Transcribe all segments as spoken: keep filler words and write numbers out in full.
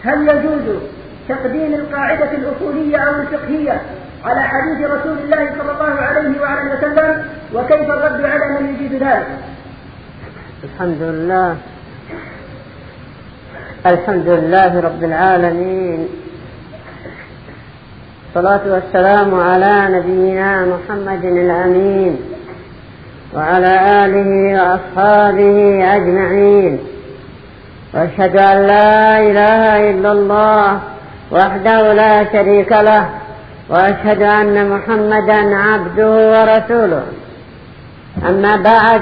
هل يجوز تقديم القاعدة الأصولية أو الفقهية على حديث رسول الله صلى الله عليه وعلى وسلم؟ وكيف الرد على من يجيد ذلك؟ الحمد لله الحمد لله رب العالمين، الصلاة والسلام على نبينا محمد الأمين وعلى آله وأصحابه أجمعين، وأشهد أن لا إله إلا الله وحده لا شريك له، وأشهد أن محمدا عبده ورسوله. أما بعد،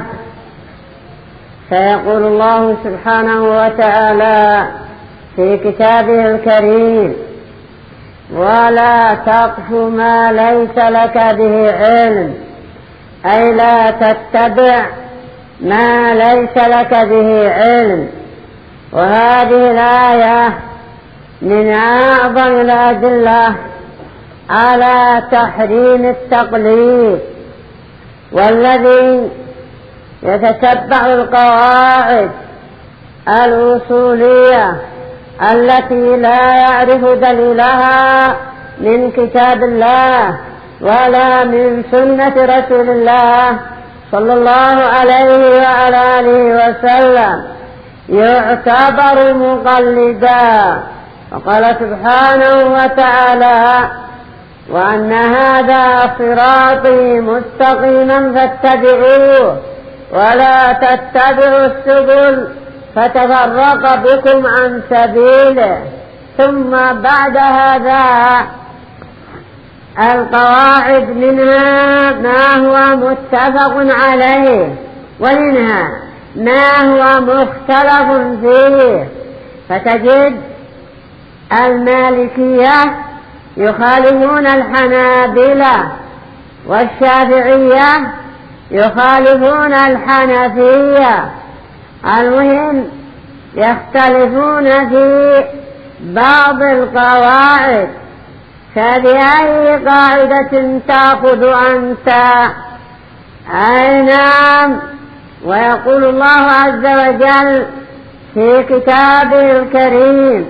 فيقول الله سبحانه وتعالى في كتابه الكريم: ولا تقف ما ليس لك به علم، أي لا تتبع ما ليس لك به علم. وهذه الآية من أعظم الأدلة على تحريم التقليد، والذي يتتبع القواعد الأصولية التي لا يعرف دليلها من كتاب الله ولا من سنة رسول الله صلى الله عليه وعلى آله وسلم يعتبر مقلدا. وقال سبحانه وتعالى: وأن هذا صراطي مستقيما فاتبعوه ولا تتبعوا السبل فتفرق بكم عن سبيله. ثم بعد هذا القواعد منها ما هو متفق عليه، ومنها ما هو مختلف فيه. فتجد المالكية يخالفون الحنابلة، والشافعية يخالفون الحنفية. المهم يختلفون في بعض القواعد. فبأي قاعدة تأخذ أنت؟ أي نعم. ويقول الله عز وجل في كتابه الكريم: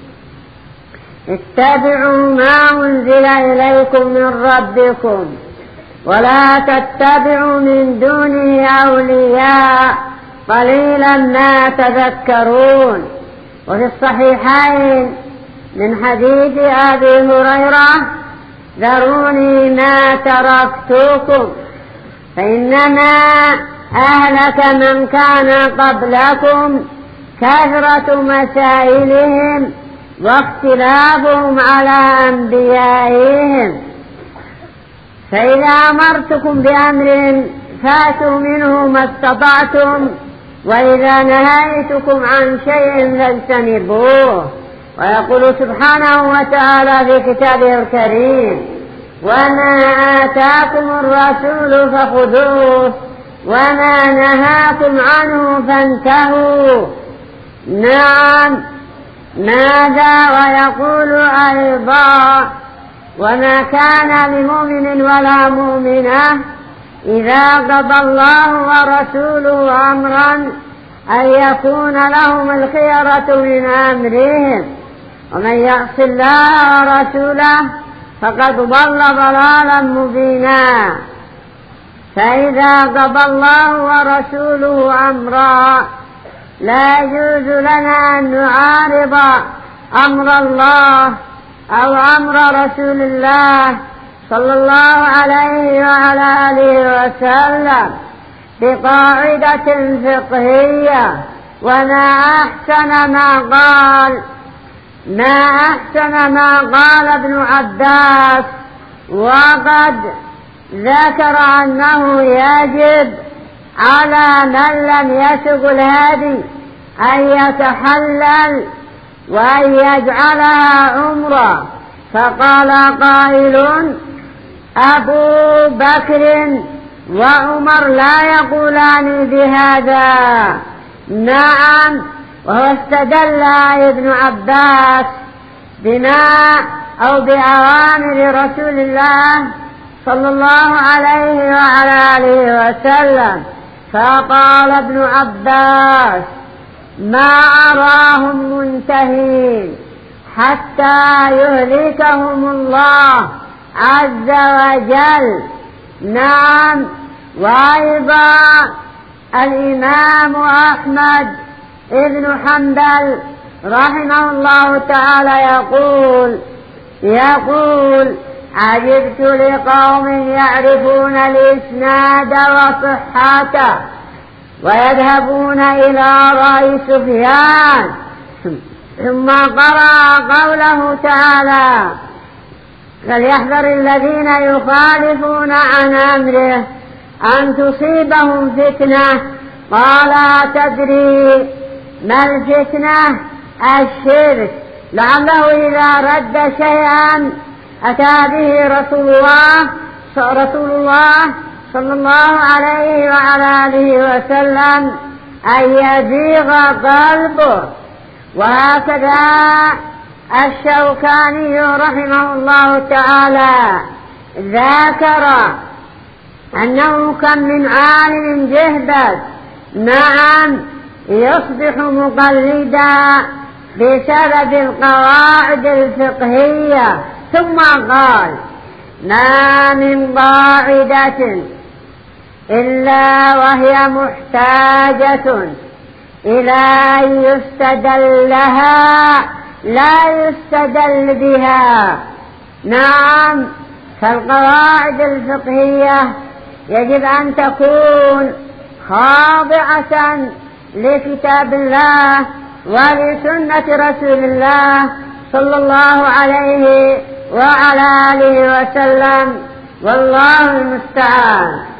اتبعوا ما أنزل إليكم من ربكم ولا تتبعوا من دونه أولياء قليلا ما تذكرون. وفي الصحيحين من حديث أبي هريرة: ذروني ما تركتكم فإنما أهلك من كان قبلكم كثرة مسائلهم واختلافهم على أنبيائهم. فإذا أمرتكم بأمر فاتوا منه ما استطعتم، وإذا نهيتكم عن شيء فاجتنبوه. ويقول سبحانه وتعالى في كتابه الكريم: وما آتاكم الرسول فخذوه وما نهاكم عنه فانتهوا. نعم. ماذا؟ ويقول أيضا: وما كان لمؤمن ولا مؤمنة إذا قضى الله ورسوله أمرا أن يكون لهم الخيرة من أمرهم، ومن يعص الله ورسوله فقد ضل ضلالا مبينا. فإذا قضى الله ورسوله أمرا لا يجوز لنا أن نعارض أمر الله أو أمر رسول الله صلى الله عليه وعلى آله وسلم بقاعدة فقهية. وما أحسن ما قال ما أحسن ما قال ابن عباس، وقد ذكر أنه يجب على من لم يسق الهدي أن يتحلل وأن يجعلها عمرة. فقال قائل: أبو بكر وعمر لا يقولان بهذا. نعم. وهو استدل ابن عباس بما أو بأوامر رسول الله صلى الله عليه وعلى آله وسلم. فقال ابن عباس: ما أراهم منتهين حتى يهلكهم الله عز وجل. نعم. وأيضا الإمام أحمد ابن حنبل رحمه الله تعالى يقول يقول عجبت لقوم يعرفون الإسناد وصحته ويذهبون إلى رأي سفيان. ثم قرأ قوله تعالى فليحذر الذين يخالفون عن أمره أن تصيبهم فتنة. قال تدري ما الفتنة؟ الشرك. لعله إذا رد شيئا أتى به رسول الله رسول الله صلى الله عليه وعلى آله وسلم أن يزيغ قلبه. وهكذا الشوكاني رحمه الله تعالى ذكر أنه كم من عالم جهبذ نعم يصبح مقلدا بسبب القواعد الفقهية. ثم قال ما من قاعدة إلا وهي محتاجة إلى أن يستدل لها لا يستدل بها. نعم. فالقواعد الفقهية يجب أن تكون خاضعة لكتاب الله ولسنة رسول الله صلى الله عليه وعلى آله وسلم، والله المستعان.